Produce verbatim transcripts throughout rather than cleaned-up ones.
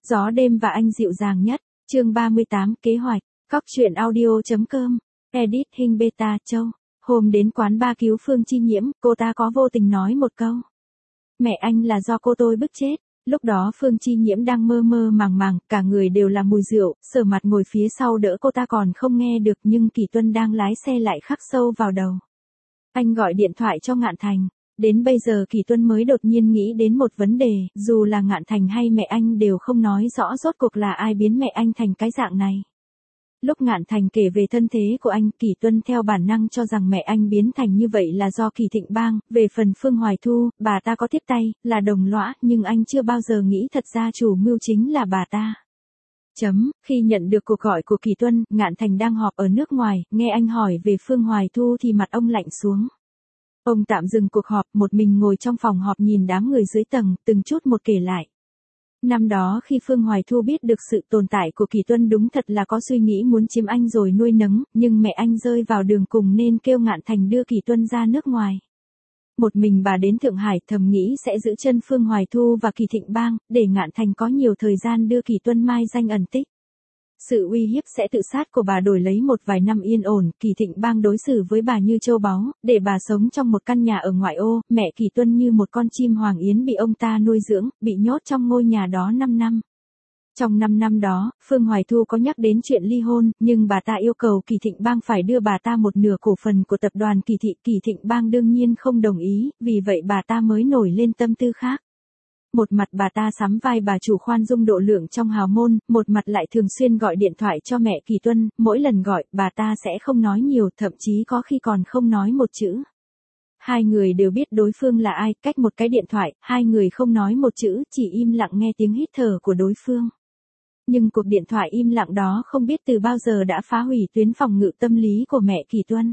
Gió đêm và anh dịu dàng nhất, chương ba mươi tám, kế hoạch, Cóc truyện audio.com, edit hình beta châu. Hôm đến quán ba cứu Phương Chi Nhiễm, cô ta có vô tình nói một câu. Mẹ anh là do cô tôi bức chết. Lúc đó Phương Chi Nhiễm đang mơ mơ màng màng, cả người đều là mùi rượu, sờ mặt ngồi phía sau đỡ cô ta còn không nghe được nhưng Kỳ Tuân đang lái xe lại khắc sâu vào đầu. Anh gọi điện thoại cho Ngạn Thành. Đến bây giờ Kỳ Tuân mới đột nhiên nghĩ đến một vấn đề, dù là Ngạn Thành hay mẹ anh đều không nói rõ rốt cuộc là ai biến mẹ anh thành cái dạng này. Lúc Ngạn Thành kể về thân thế của anh, Kỳ Tuân theo bản năng cho rằng mẹ anh biến thành như vậy là do Kỳ Thịnh Bang, về phần Phương Hoài Thu, bà ta có tiếp tay, là đồng lõa, nhưng anh chưa bao giờ nghĩ thật ra chủ mưu chính là bà ta. Chấm, khi nhận được cuộc gọi của Kỳ Tuân, Ngạn Thành đang họp ở nước ngoài, nghe anh hỏi về Phương Hoài Thu thì mặt ông lạnh xuống. Ông tạm dừng cuộc họp, một mình ngồi trong phòng họp nhìn đám người dưới tầng, từng chút một kể lại. Năm đó khi Phương Hoài Thu biết được sự tồn tại của Kỳ Tuân đúng thật là có suy nghĩ muốn chiếm anh rồi nuôi nấng, nhưng mẹ anh rơi vào đường cùng nên kêu Ngạn Thành đưa Kỳ Tuân ra nước ngoài. Một mình bà đến Thượng Hải thầm nghĩ sẽ giữ chân Phương Hoài Thu và Kỳ Thịnh Bang, để Ngạn Thành có nhiều thời gian đưa Kỳ Tuân mai danh ẩn tích. Sự uy hiếp sẽ tự sát của bà đổi lấy một vài năm yên ổn, Kỳ Thịnh Bang đối xử với bà như châu báu, để bà sống trong một căn nhà ở ngoại ô, mẹ Kỳ Tuân như một con chim hoàng yến bị ông ta nuôi dưỡng, bị nhốt trong ngôi nhà đó năm năm. Trong năm năm đó, Phương Hoài Thu có nhắc đến chuyện ly hôn, nhưng bà ta yêu cầu Kỳ Thịnh Bang phải đưa bà ta một nửa cổ phần của tập đoàn Kỳ Thị, Kỳ Thịnh Bang đương nhiên không đồng ý, vì vậy bà ta mới nổi lên tâm tư khác. Một mặt bà ta sắm vai bà chủ khoan dung độ lượng trong hào môn, một mặt lại thường xuyên gọi điện thoại cho mẹ Kỳ Tuân, mỗi lần gọi, bà ta sẽ không nói nhiều, thậm chí có khi còn không nói một chữ. Hai người đều biết đối phương là ai, cách một cái điện thoại, hai người không nói một chữ, chỉ im lặng nghe tiếng hít thở của đối phương. Nhưng cuộc điện thoại im lặng đó không biết từ bao giờ đã phá hủy tuyến phòng ngự tâm lý của mẹ Kỳ Tuân.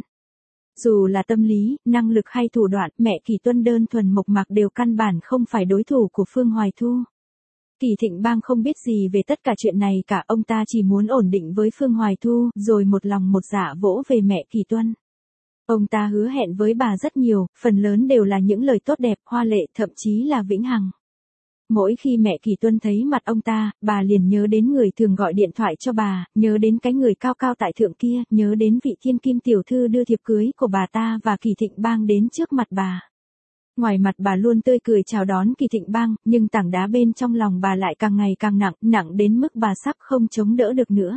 Dù là tâm lý, năng lực hay thủ đoạn, mẹ Kỳ Tuân đơn thuần mộc mạc đều căn bản không phải đối thủ của Phương Hoài Thu. Kỳ Thịnh Bang không biết gì về tất cả chuyện này cả, ông ta chỉ muốn ổn định với Phương Hoài Thu, rồi một lòng một dạ vỗ về mẹ Kỳ Tuân. Ông ta hứa hẹn với bà rất nhiều, phần lớn đều là những lời tốt đẹp, hoa lệ, thậm chí là vĩnh hằng. Mỗi khi mẹ Kỳ Tuân thấy mặt ông ta, bà liền nhớ đến người thường gọi điện thoại cho bà, nhớ đến cái người cao cao tại thượng kia, nhớ đến vị thiên kim tiểu thư đưa thiệp cưới của bà ta và Kỳ Thịnh Bang đến trước mặt bà. Ngoài mặt bà luôn tươi cười chào đón Kỳ Thịnh Bang, nhưng tảng đá bên trong lòng bà lại càng ngày càng nặng, nặng đến mức bà sắp không chống đỡ được nữa.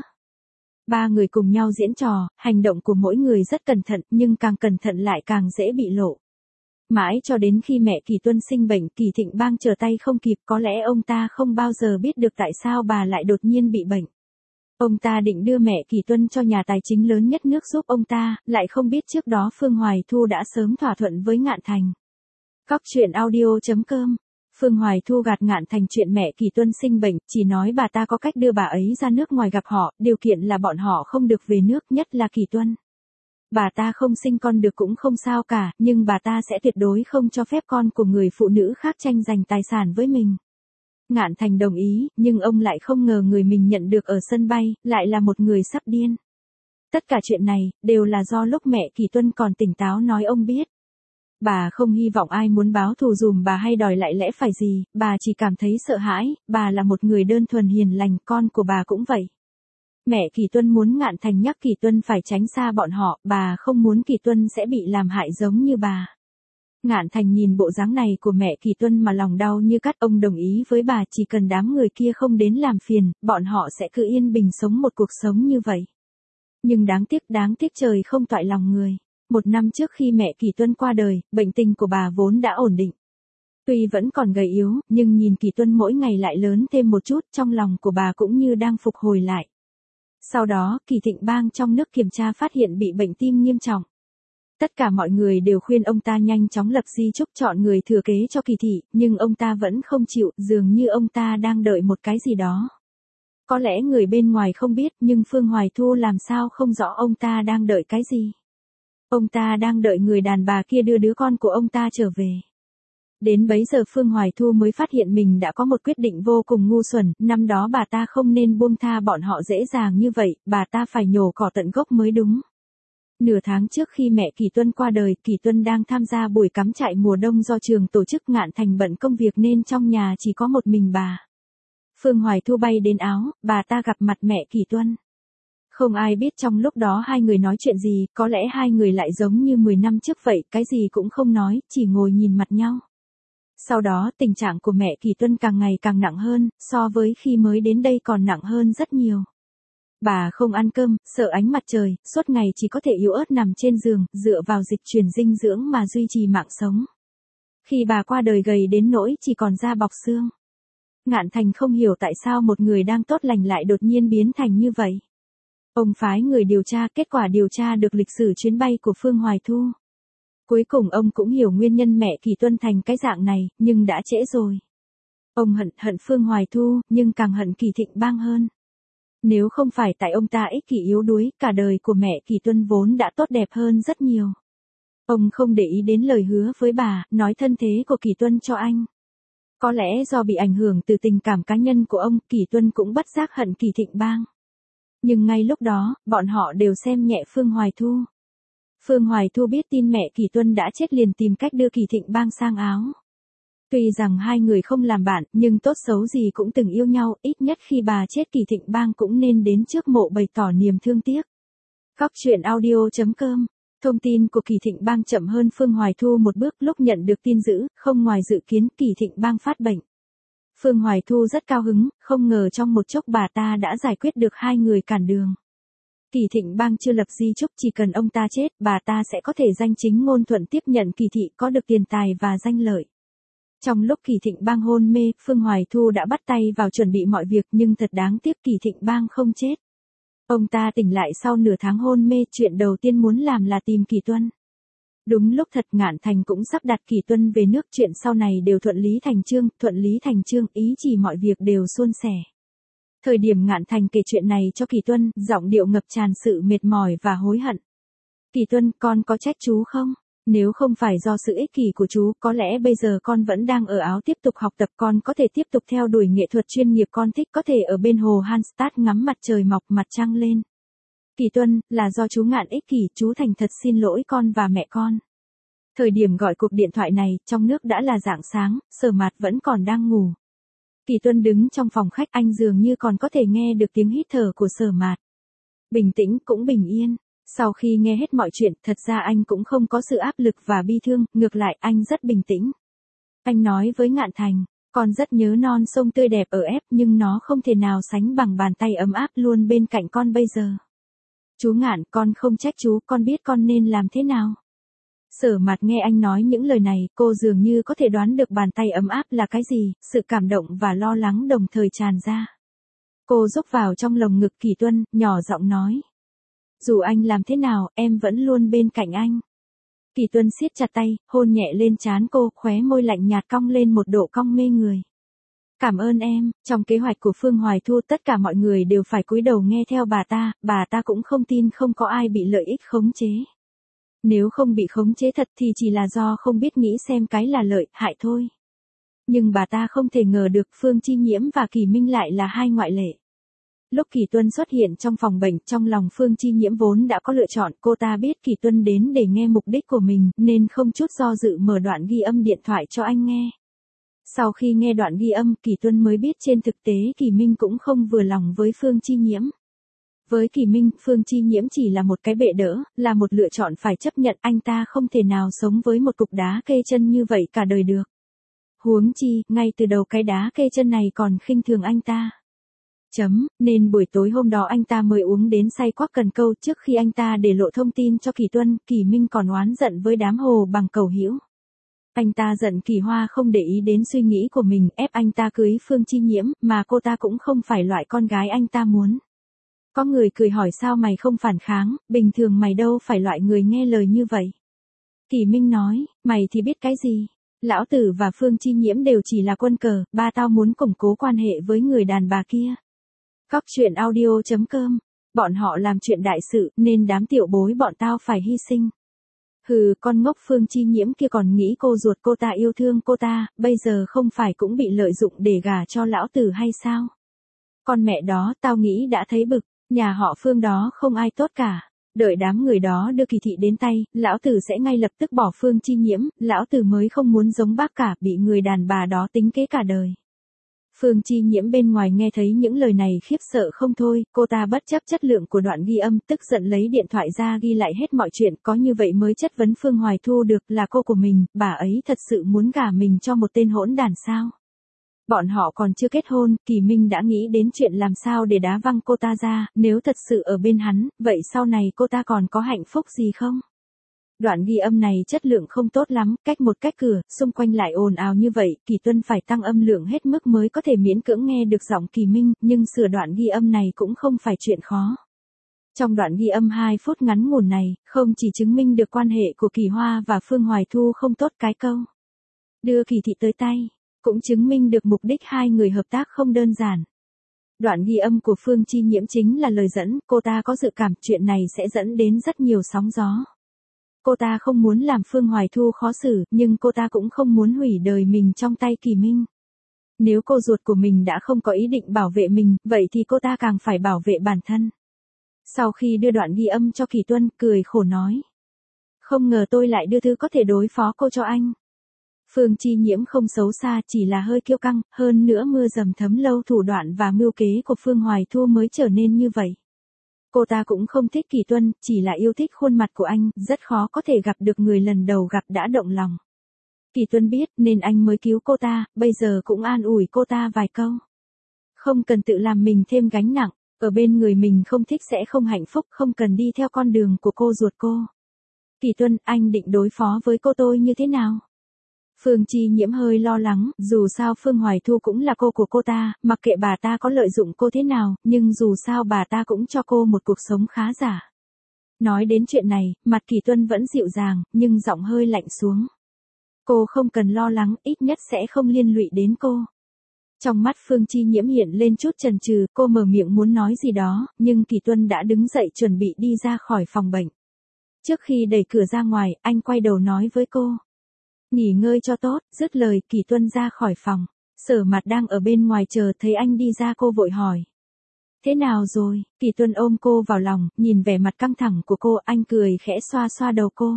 Ba người cùng nhau diễn trò, hành động của mỗi người rất cẩn thận, nhưng càng cẩn thận lại càng dễ bị lộ. Mãi cho đến khi mẹ Kỳ Tuân sinh bệnh, Kỳ Thịnh Bang trở tay không kịp, có lẽ ông ta không bao giờ biết được tại sao bà lại đột nhiên bị bệnh. Ông ta định đưa mẹ Kỳ Tuân cho nhà tài chính lớn nhất nước giúp ông ta, lại không biết trước đó Phương Hoài Thu đã sớm thỏa thuận với Ngạn Thành. Cóc truyện audio.com. Phương Hoài Thu gạt Ngạn Thành chuyện mẹ Kỳ Tuân sinh bệnh, chỉ nói bà ta có cách đưa bà ấy ra nước ngoài gặp họ, điều kiện là bọn họ không được về nước, nhất là Kỳ Tuân. Bà ta không sinh con được cũng không sao cả, nhưng bà ta sẽ tuyệt đối không cho phép con của người phụ nữ khác tranh giành tài sản với mình. Ngạn Thành đồng ý, nhưng ông lại không ngờ người mình nhận được ở sân bay, lại là một người sắp điên. Tất cả chuyện này, đều là do lúc mẹ Kỳ Tuân còn tỉnh táo nói ông biết. Bà không hy vọng ai muốn báo thù dùm bà hay đòi lại lẽ phải gì, bà chỉ cảm thấy sợ hãi, bà là một người đơn thuần hiền lành, con của bà cũng vậy. Mẹ Kỳ Tuân muốn Ngạn Thành nhắc Kỳ Tuân phải tránh xa bọn họ, bà không muốn Kỳ Tuân sẽ bị làm hại giống như bà. Ngạn Thành nhìn bộ dáng này của mẹ Kỳ Tuân mà lòng đau như cắt, ông đồng ý với bà chỉ cần đám người kia không đến làm phiền, bọn họ sẽ cứ yên bình sống một cuộc sống như vậy. Nhưng đáng tiếc, đáng tiếc trời không toại lòng người. Một năm trước khi mẹ Kỳ Tuân qua đời, bệnh tình của bà vốn đã ổn định. Tuy vẫn còn gầy yếu, nhưng nhìn Kỳ Tuân mỗi ngày lại lớn thêm một chút, trong lòng của bà cũng như đang phục hồi lại. Sau đó, Kỳ Thịnh Bang trong nước kiểm tra phát hiện bị bệnh tim nghiêm trọng. Tất cả mọi người đều khuyên ông ta nhanh chóng lập di chúc chọn người thừa kế cho Kỳ Thị, nhưng ông ta vẫn không chịu, dường như ông ta đang đợi một cái gì đó. Có lẽ người bên ngoài không biết, nhưng Phương Hoài Thu làm sao không rõ ông ta đang đợi cái gì. Ông ta đang đợi người đàn bà kia đưa đứa con của ông ta trở về. Đến bấy giờ Phương Hoài Thu mới phát hiện mình đã có một quyết định vô cùng ngu xuẩn, năm đó bà ta không nên buông tha bọn họ dễ dàng như vậy, bà ta phải nhổ cỏ tận gốc mới đúng. Nửa tháng trước khi mẹ Kỳ Tuân qua đời, Kỳ Tuân đang tham gia buổi cắm trại mùa đông do trường tổ chức, Ngạn Thành bận công việc nên trong nhà chỉ có một mình bà. Phương Hoài Thu bay đến áo, bà ta gặp mặt mẹ Kỳ Tuân. Không ai biết trong lúc đó hai người nói chuyện gì, có lẽ hai người lại giống như mười năm trước vậy, cái gì cũng không nói, chỉ ngồi nhìn mặt nhau. Sau đó tình trạng của mẹ Kỳ Tuân càng ngày càng nặng hơn, so với khi mới đến đây còn nặng hơn rất nhiều. Bà không ăn cơm, sợ ánh mặt trời, suốt ngày chỉ có thể yếu ớt nằm trên giường, dựa vào dịch truyền dinh dưỡng mà duy trì mạng sống. Khi bà qua đời gầy đến nỗi chỉ còn da bọc xương. Ngạn Thành không hiểu tại sao một người đang tốt lành lại đột nhiên biến thành như vậy. Ông phái người điều tra, kết quả điều tra được lịch sử chuyến bay của Phương Hoài Thu. Cuối cùng ông cũng hiểu nguyên nhân mẹ Kỳ Tuân thành cái dạng này, nhưng đã trễ rồi. Ông hận hận Phương Hoài Thu, nhưng càng hận Kỳ Thịnh Bang hơn. Nếu không phải tại ông ta ích kỷ yếu đuối, cả đời của mẹ Kỳ Tuân vốn đã tốt đẹp hơn rất nhiều. Ông không để ý đến lời hứa với bà, nói thân thế của Kỳ Tuân cho anh. Có lẽ do bị ảnh hưởng từ tình cảm cá nhân của ông, Kỳ Tuân cũng bất giác hận Kỳ Thịnh Bang. Nhưng ngay lúc đó, bọn họ đều xem nhẹ Phương Hoài Thu. Phương Hoài Thu biết tin mẹ Kỳ Tuân đã chết liền tìm cách đưa Kỳ Thịnh Bang sang Áo. Tuy rằng hai người không làm bạn, nhưng tốt xấu gì cũng từng yêu nhau, ít nhất khi bà chết Kỳ Thịnh Bang cũng nên đến trước mộ bày tỏ niềm thương tiếc. Góc truyện audio chấm com. Thông tin của Kỳ Thịnh Bang chậm hơn Phương Hoài Thu một bước, lúc nhận được tin dữ, không ngoài dự kiến Kỳ Thịnh Bang phát bệnh. Phương Hoài Thu rất cao hứng, không ngờ trong một chốc bà ta đã giải quyết được hai người cản đường. Kỳ Thịnh Bang chưa lập di chúc, chỉ cần ông ta chết, bà ta sẽ có thể danh chính ngôn thuận tiếp nhận Kỳ thị, có được tiền tài và danh lợi. Trong lúc Kỳ Thịnh Bang hôn mê, Phương Hoài Thu đã bắt tay vào chuẩn bị mọi việc, nhưng thật đáng tiếc Kỳ Thịnh Bang không chết. Ông ta tỉnh lại sau nửa tháng hôn mê, chuyện đầu tiên muốn làm là tìm Kỳ Tuân. Đúng lúc thật Ngạn Thành cũng sắp đặt Kỳ Tuân về nước, chuyện sau này đều thuận lý thành chương, thuận lý thành chương, ý chỉ mọi việc đều suôn sẻ. Thời điểm Ngạn Thành kể chuyện này cho Kỳ Tuân, giọng điệu ngập tràn sự mệt mỏi và hối hận. Kỳ Tuân, con có trách chú không? Nếu không phải do sự ích kỷ của chú, có lẽ bây giờ con vẫn đang ở Áo tiếp tục học tập, con có thể tiếp tục theo đuổi nghệ thuật chuyên nghiệp con thích, có thể ở bên hồ Hallstatt ngắm mặt trời mọc mặt trăng lên. Kỳ Tuân, là do chú Ngạn ích kỷ, chú thành thật xin lỗi con và mẹ con. Thời điểm gọi cuộc điện thoại này, trong nước đã là rạng sáng, Sở Mạt vẫn còn đang ngủ. Kỳ Tuân đứng trong phòng khách, anh dường như còn có thể nghe được tiếng hít thở của Sở Mạt. Bình tĩnh cũng bình yên. Sau khi nghe hết mọi chuyện, thật ra anh cũng không có sự áp lực và bi thương, ngược lại anh rất bình tĩnh. Anh nói với Ngạn Thành, con rất nhớ non sông tươi đẹp ở ép, nhưng nó không thể nào sánh bằng bàn tay ấm áp luôn bên cạnh con bây giờ. Chú Ngạn, con không trách chú, con biết con nên làm thế nào. Sở Mạt nghe anh nói những lời này, cô dường như có thể đoán được bàn tay ấm áp là cái gì, sự cảm động và lo lắng đồng thời tràn ra. Cô rúc vào trong lồng ngực Kỳ Tuân, nhỏ giọng nói. Dù anh làm thế nào, em vẫn luôn bên cạnh anh. Kỳ Tuân siết chặt tay, hôn nhẹ lên trán cô, khóe môi lạnh nhạt cong lên một độ cong mê người. Cảm ơn em, trong kế hoạch của Phương Hoài Thu tất cả mọi người đều phải cúi đầu nghe theo bà ta, bà ta cũng không tin không có ai bị lợi ích khống chế. Nếu không bị khống chế thật thì chỉ là do không biết nghĩ xem cái là lợi, hại thôi. Nhưng bà ta không thể ngờ được Phương Chi Nhiễm và Kỳ Minh lại là hai ngoại lệ. Lúc Kỳ Tuân xuất hiện trong phòng bệnh, trong lòng Phương Chi Nhiễm vốn đã có lựa chọn, cô ta biết Kỳ Tuân đến để nghe mục đích của mình, nên không chút do dự mở đoạn ghi âm điện thoại cho anh nghe. Sau khi nghe đoạn ghi âm, Kỳ Tuân mới biết trên thực tế Kỳ Minh cũng không vừa lòng với Phương Chi Nhiễm. Với Kỳ Minh, Phương Chi Nhiễm chỉ là một cái bệ đỡ, là một lựa chọn phải chấp nhận, anh ta không thể nào sống với một cục đá kê chân như vậy cả đời được. Huống chi, ngay từ đầu cái đá kê chân này còn khinh thường anh ta. Chấm, nên buổi tối hôm đó anh ta mới uống đến say quắc cần câu. Trước khi anh ta để lộ thông tin cho Kỳ Tuân, Kỳ Minh còn oán giận với đám hồ bằng cầu hữu. Anh ta giận Kỳ Hoa không để ý đến suy nghĩ của mình, ép anh ta cưới Phương Chi Nhiễm, mà cô ta cũng không phải loại con gái anh ta muốn. Có người cười hỏi sao mày không phản kháng, bình thường mày đâu phải loại người nghe lời như vậy. Kỳ Minh nói, mày thì biết cái gì. Lão Tử và Phương Chi Nhiễm đều chỉ là quân cờ, ba tao muốn củng cố quan hệ với người đàn bà kia. Góc truyện audio chấm com. Bọn họ làm chuyện đại sự, nên đám tiểu bối bọn tao phải hy sinh. Hừ, con ngốc Phương Chi Nhiễm kia còn nghĩ cô ruột cô ta yêu thương cô ta, bây giờ không phải cũng bị lợi dụng để gả cho lão Tử hay sao? Con mẹ đó, tao nghĩ đã thấy bực, nhà họ Phương đó không ai tốt cả. Đợi đám người đó đưa Kỳ thị đến tay, lão Tử sẽ ngay lập tức bỏ Phương Chi Nhiễm, lão Tử mới không muốn giống bác cả, bị người đàn bà đó tính kế cả đời. Phương Chi Nhiễm bên ngoài nghe thấy những lời này khiếp sợ không thôi, cô ta bất chấp chất lượng của đoạn ghi âm, tức giận lấy điện thoại ra ghi lại hết mọi chuyện, có như vậy mới chất vấn Phương Hoài Thu được, là cô của mình, bà ấy thật sự muốn gả mình cho một tên hỗn đản sao? Bọn họ còn chưa kết hôn, Kỳ Minh đã nghĩ đến chuyện làm sao để đá văng cô ta ra, nếu thật sự ở bên hắn, vậy sau này cô ta còn có hạnh phúc gì không? Đoạn ghi âm này chất lượng không tốt lắm, cách một cách cửa, xung quanh lại ồn ào như vậy, Kỳ Tuân phải tăng âm lượng hết mức mới có thể miễn cưỡng nghe được giọng Kỳ Minh, nhưng sửa đoạn ghi âm này cũng không phải chuyện khó. Trong đoạn ghi âm hai phút ngắn ngủn này, không chỉ chứng minh được quan hệ của Kỳ Hoa và Phương Hoài Thu không tốt cái câu đưa Kỳ Thị tới tay, cũng chứng minh được mục đích hai người hợp tác không đơn giản. Đoạn ghi âm của Phương Chi Nhiễm chính là lời dẫn, cô ta có dự cảm chuyện này sẽ dẫn đến rất nhiều sóng gió. Cô ta không muốn làm Phương Hoài Thu khó xử, nhưng cô ta cũng không muốn hủy đời mình trong tay Kỳ Minh. Nếu cô ruột của mình đã không có ý định bảo vệ mình, vậy thì cô ta càng phải bảo vệ bản thân. Sau khi đưa đoạn ghi âm cho Kỳ Tuân, cười khổ nói. Không ngờ tôi lại đưa thứ có thể đối phó cô cho anh. Phương Chi Nhiễm không xấu xa, chỉ là hơi kiêu căng, hơn nữa mưa dầm thấm lâu thủ đoạn và mưu kế của Phương Hoài Thu mới trở nên như vậy. Cô ta cũng không thích Kỳ Tuân, chỉ là yêu thích khuôn mặt của anh, rất khó có thể gặp được người lần đầu gặp đã động lòng. Kỳ Tuân biết nên anh mới cứu cô ta, bây giờ cũng an ủi cô ta vài câu. Không cần tự làm mình thêm gánh nặng, ở bên người mình không thích sẽ không hạnh phúc, không cần đi theo con đường của cô ruột cô. Kỳ Tuân, anh định đối phó với cô tôi như thế nào? Phương Chi Nhiễm hơi lo lắng, dù sao Phương Hoài Thu cũng là cô của cô ta, mặc kệ bà ta có lợi dụng cô thế nào, nhưng dù sao bà ta cũng cho cô một cuộc sống khá giả. Nói đến chuyện này, mặt Kỳ Tuân vẫn dịu dàng, nhưng giọng hơi lạnh xuống. Cô không cần lo lắng, ít nhất sẽ không liên lụy đến cô. Trong mắt Phương Chi Nhiễm hiện lên chút chần chừ, cô mở miệng muốn nói gì đó, nhưng Kỳ Tuân đã đứng dậy chuẩn bị đi ra khỏi phòng bệnh. Trước khi đẩy cửa ra ngoài, anh quay đầu nói với cô. Nghỉ ngơi cho tốt, dứt lời Kỳ Tuân ra khỏi phòng. Sở Mặt đang ở bên ngoài chờ thấy anh đi ra cô vội hỏi. Thế nào rồi? Kỳ Tuân ôm cô vào lòng, nhìn vẻ mặt căng thẳng của cô, anh cười khẽ xoa xoa đầu cô.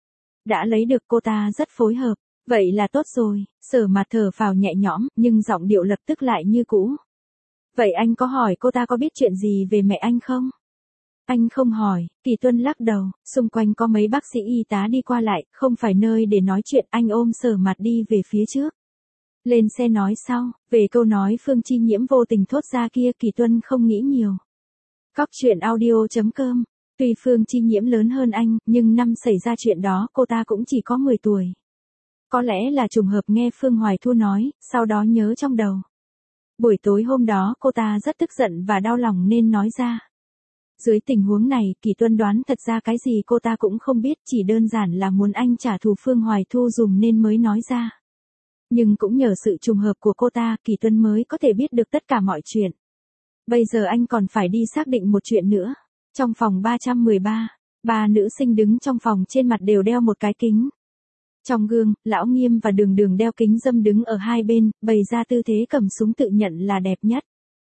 Đã lấy được cô ta rất phối hợp, vậy là tốt rồi. Sở Mặt thở phào nhẹ nhõm, nhưng giọng điệu lập tức lại như cũ. Vậy anh có hỏi cô ta có biết chuyện gì về mẹ anh không? Anh không hỏi, Kỳ Tuân lắc đầu, xung quanh có mấy bác sĩ y tá đi qua lại, không phải nơi để nói chuyện, anh ôm Sở Mặt đi về phía trước. Lên xe nói sau, về câu nói Phương Chi Nhiễm vô tình thốt ra kia, Kỳ Tuân không nghĩ nhiều. Cóc truyện audio chấm com, tuy Phương Chi Nhiễm lớn hơn anh, nhưng năm xảy ra chuyện đó cô ta cũng chỉ có mười tuổi. Có lẽ là trùng hợp nghe Phương Hoài Thu nói, sau đó nhớ trong đầu. Buổi tối hôm đó cô ta rất tức giận và đau lòng nên nói ra. Dưới tình huống này, Kỳ Tuân đoán thật ra cái gì cô ta cũng không biết, chỉ đơn giản là muốn anh trả thù Phương Hoài Thu dùm nên mới nói ra. Nhưng cũng nhờ sự trùng hợp của cô ta, Kỳ Tuân mới có thể biết được tất cả mọi chuyện. Bây giờ anh còn phải đi xác định một chuyện nữa. Trong phòng ba trăm mười ba, ba nữ sinh đứng trong phòng trên mặt đều đeo một cái kính. Trong gương, Lão Nghiêm và Đường Đường đeo kính râm đứng ở hai bên, bày ra tư thế cầm súng tự nhận là đẹp nhất.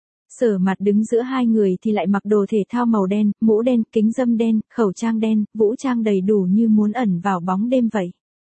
Sở Mặt đứng giữa hai người thì lại mặc đồ thể thao màu đen, mũ đen, kính râm đen, khẩu trang đen, vũ trang đầy đủ như muốn ẩn vào bóng đêm vậy.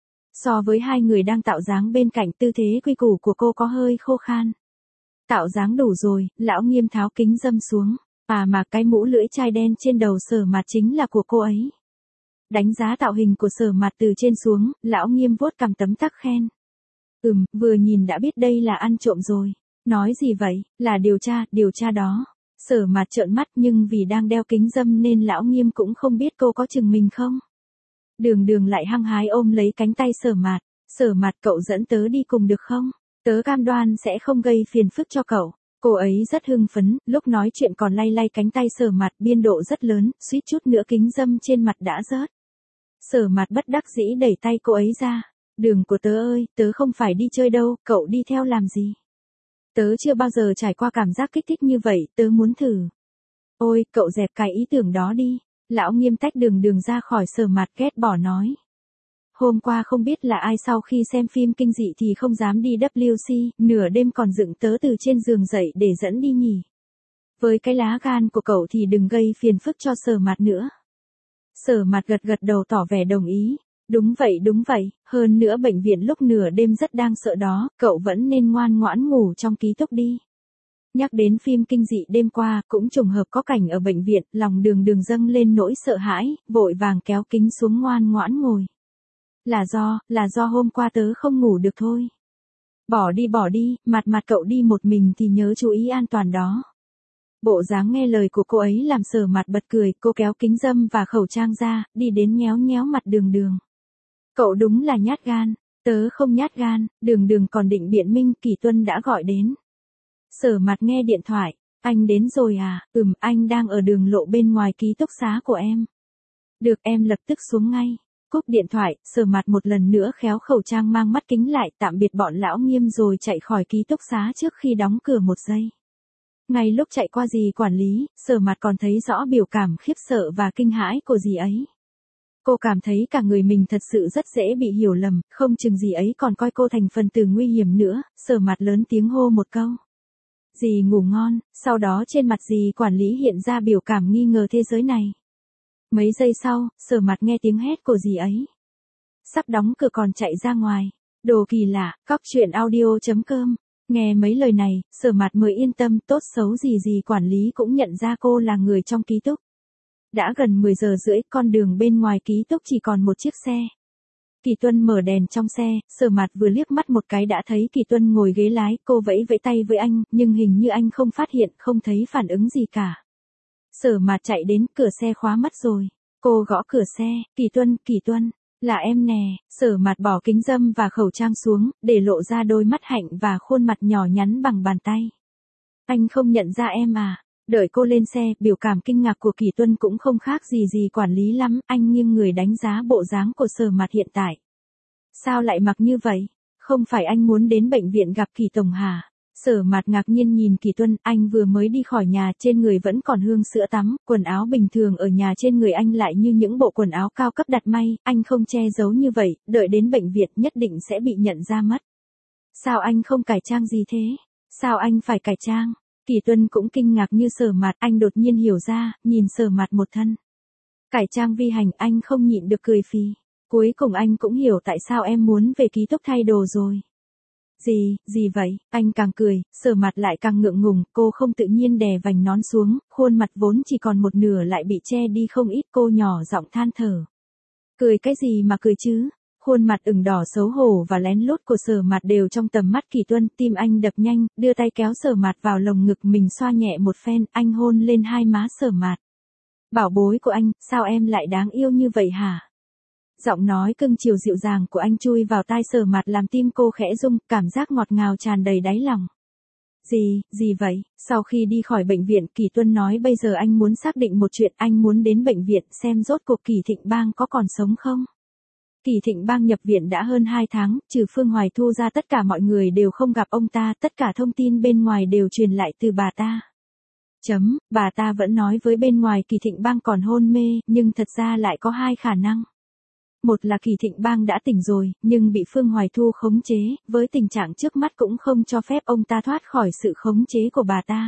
So với hai người đang tạo dáng bên cạnh, tư thế quy củ của cô có hơi khô khan. Tạo dáng đủ rồi, Lão Nghiêm tháo kính râm xuống. À mà cái mũ lưỡi chai đen trên đầu Sở Mặt chính là của cô ấy. Đánh giá tạo hình của Sở Mặt từ trên xuống, Lão Nghiêm vuốt cằm tấm tắc khen. Ừm, vừa nhìn đã biết đây là ăn trộm rồi. Nói gì vậy, là điều tra, điều tra đó. Sở Mặt trợn mắt, nhưng vì đang đeo kính râm nên Lão Nghiêm cũng không biết cô có chừng mình không. Đường Đường lại hăng hái ôm lấy cánh tay Sở Mặt. Sở Mặt, cậu dẫn tớ đi cùng được không? Tớ cam đoan sẽ không gây phiền phức cho cậu. Cô ấy rất hưng phấn, lúc nói chuyện còn lay lay cánh tay Sở Mặt, biên độ rất lớn, suýt chút nữa kính râm trên mặt đã rớt. Sở Mặt bất đắc dĩ đẩy tay cô ấy ra. Đường của tớ ơi, tớ không phải đi chơi đâu, cậu đi theo làm gì? Tớ chưa bao giờ trải qua cảm giác kích thích như vậy, tớ muốn thử. Ôi, cậu dẹp cái ý tưởng đó đi. Lão Nghiêm tách Đường Đường ra khỏi Sở Mặt, ghét bỏ nói. Hôm qua không biết là ai sau khi xem phim kinh dị thì không dám đi W C, nửa đêm còn dựng tớ từ trên giường dậy để dẫn đi nhỉ. Với cái lá gan của cậu thì đừng gây phiền phức cho Sở Mặt nữa. Sở Mặt gật gật đầu tỏ vẻ đồng ý. Đúng vậy đúng vậy, hơn nữa bệnh viện lúc nửa đêm rất đang sợ đó, cậu vẫn nên ngoan ngoãn ngủ trong ký túc đi. Nhắc đến phim kinh dị đêm qua, cũng trùng hợp có cảnh ở bệnh viện, lòng đường đường dâng lên nỗi sợ hãi, vội vàng kéo kính xuống ngoan ngoãn ngồi. Là do, là do hôm qua tớ không ngủ được thôi. Bỏ đi bỏ đi, mặt mặt cậu đi một mình thì nhớ chú ý an toàn đó. Bộ dáng nghe lời của cô ấy làm Sở Mặt bật cười, cô kéo kính râm và khẩu trang ra, đi đến nhéo nhéo mặt Đường Đường. Cậu đúng là nhát gan, tớ không nhát gan, Đường Đường còn định biện minh, Kỳ Tuân đã gọi đến. Sở Mặt nghe điện thoại, anh đến rồi à, ừm, anh đang ở đường lộ bên ngoài ký túc xá của em. Được, em lập tức xuống ngay. Cúp điện thoại, Sở Mặt một lần nữa khéo khẩu trang mang mắt kính lại, tạm biệt bọn lão Nghiêm rồi chạy khỏi ký túc xá trước khi đóng cửa một giây. Ngay lúc chạy qua dì quản lý, Sở Mặt còn thấy rõ biểu cảm khiếp sợ và kinh hãi của dì ấy. Cô cảm thấy cả người mình thật sự rất dễ bị hiểu lầm, không chừng dì ấy còn coi cô thành phần tử nguy hiểm nữa. Sở Mặt lớn tiếng hô một câu. Dì ngủ ngon, sau đó trên mặt dì quản lý hiện ra biểu cảm nghi ngờ thế giới này. Mấy giây sau, Sở Mặt nghe tiếng hét của dì ấy. Sắp đóng cửa còn chạy ra ngoài. Đồ kỳ lạ, cóc truyện audio chấm com. Nghe mấy lời này, Sở Mặt mới yên tâm, tốt xấu gì gì quản lý cũng nhận ra cô là người trong ký túc. Đã gần mười giờ rưỡi, con đường bên ngoài ký túc chỉ còn một chiếc xe. Kỳ Tuân mở đèn trong xe, Sở Mặt vừa liếc mắt một cái đã thấy Kỳ Tuân ngồi ghế lái, cô vẫy vẫy tay với anh, nhưng hình như anh không phát hiện, không thấy phản ứng gì cả. Sở Mặt chạy đến, cửa xe khóa mất rồi. Cô gõ cửa xe, Kỳ Tuân, Kỳ Tuân, là em nè. Sở Mặt bỏ kính râm và khẩu trang xuống, để lộ ra đôi mắt hạnh và khuôn mặt nhỏ nhắn bằng bàn tay. Anh không nhận ra em à? Đợi cô lên xe, biểu cảm kinh ngạc của Kỳ Tuân cũng không khác gì gì quản lý lắm, anh nghiêng người đánh giá bộ dáng của Sở Mặt hiện tại. Sao lại mặc như vậy? Không phải anh muốn đến bệnh viện gặp Kỳ Tổng hả? Sở Mặt ngạc nhiên nhìn Kỳ Tuân, anh vừa mới đi khỏi nhà, trên người vẫn còn hương sữa tắm, quần áo bình thường ở nhà trên người anh lại như những bộ quần áo cao cấp đặt may, anh không che giấu như vậy, đợi đến bệnh viện nhất định sẽ bị nhận ra mất. Sao anh không cải trang gì thế? Sao anh phải cải trang? Kỳ Tuân cũng kinh ngạc như Sở Mặt, anh đột nhiên hiểu ra, nhìn Sở Mặt một thân. Cải trang vi hành, anh không nhịn được cười phì. Cuối cùng anh cũng hiểu tại sao em muốn về ký túc thay đồ rồi. Gì, gì vậy, anh càng cười, Sở Mặt lại càng ngượng ngùng, cô không tự nhiên đè vành nón xuống, khuôn mặt vốn chỉ còn một nửa lại bị che đi không ít, cô nhỏ giọng than thở. Cười cái gì mà cười chứ? Khuôn mặt ửng đỏ xấu hổ và lén lút của Sở Mặt đều trong tầm mắt Kỳ Tuân, tim anh đập nhanh, đưa tay kéo Sở Mặt vào lồng ngực mình xoa nhẹ một phen, anh hôn lên hai má Sở Mặt. Bảo bối của anh, sao em lại đáng yêu như vậy hả? Giọng nói cưng chiều dịu dàng của anh chui vào tai Sở Mặt làm tim cô khẽ rung, cảm giác ngọt ngào tràn đầy đáy lòng. Gì, gì vậy? Sau khi đi khỏi bệnh viện, Kỳ Tuân nói bây giờ anh muốn xác định một chuyện, anh muốn đến bệnh viện xem rốt cuộc Kỳ Thịnh Bang có còn sống không? Kỳ Thịnh Bang nhập viện đã hơn hai tháng, trừ Phương Hoài Thu ra tất cả mọi người đều không gặp ông ta, tất cả thông tin bên ngoài đều truyền lại từ bà ta. Chấm, bà ta vẫn nói với bên ngoài Kỳ Thịnh Bang còn hôn mê, nhưng thật ra lại có hai khả năng. Một là Kỳ Thịnh Bang đã tỉnh rồi, nhưng bị Phương Hoài Thu khống chế, với tình trạng trước mắt cũng không cho phép ông ta thoát khỏi sự khống chế của bà ta.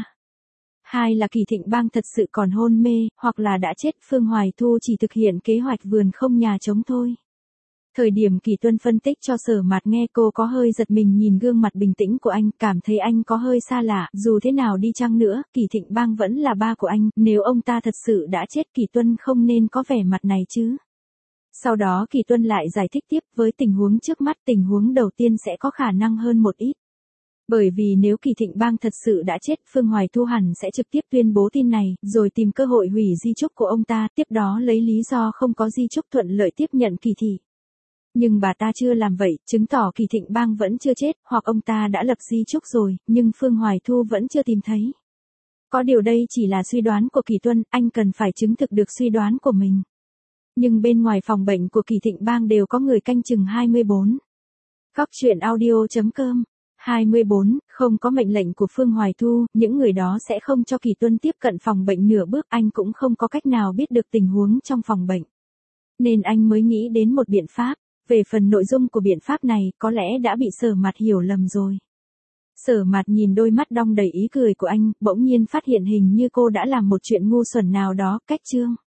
Hai là Kỳ Thịnh Bang thật sự còn hôn mê, hoặc là đã chết, Phương Hoài Thu chỉ thực hiện kế hoạch vườn không nhà trống thôi. Thời điểm Kỳ Tuân phân tích cho Sở Mặt nghe, cô có hơi giật mình nhìn gương mặt bình tĩnh của anh, cảm thấy anh có hơi xa lạ, dù thế nào đi chăng nữa, Kỳ Thịnh Bang vẫn là ba của anh, nếu ông ta thật sự đã chết Kỳ Tuân không nên có vẻ mặt này chứ. Sau đó Kỳ Tuân lại giải thích tiếp, với tình huống trước mắt, tình huống đầu tiên sẽ có khả năng hơn một ít. Bởi vì nếu Kỳ Thịnh Bang thật sự đã chết, Phương Hoài Thu hẳn sẽ trực tiếp tuyên bố tin này, rồi tìm cơ hội hủy di chúc của ông ta, tiếp đó lấy lý do không có di chúc thuận lợi tiếp nhận Kỳ thị. Nhưng bà ta chưa làm vậy, chứng tỏ Kỳ Thịnh Bang vẫn chưa chết, hoặc ông ta đã lập di chúc rồi, nhưng Phương Hoài Thu vẫn chưa tìm thấy. Có điều đây chỉ là suy đoán của Kỳ Tuân, anh cần phải chứng thực được suy đoán của mình. Nhưng bên ngoài phòng bệnh của Kỳ Thịnh Bang đều có người canh chừng hai mươi bốn. Cóc truyện audio chấm com. hai mươi bốn, không có mệnh lệnh của Phương Hoài Thu, những người đó sẽ không cho Kỳ Tuân tiếp cận phòng bệnh nửa bước, anh cũng không có cách nào biết được tình huống trong phòng bệnh. Nên anh mới nghĩ đến một biện pháp. Về phần nội dung của biện pháp này, có lẽ đã bị Sở Mặt hiểu lầm rồi. Sở Mặt nhìn đôi mắt đong đầy ý cười của anh, bỗng nhiên phát hiện hình như cô đã làm một chuyện ngu xuẩn nào đó, cách chương.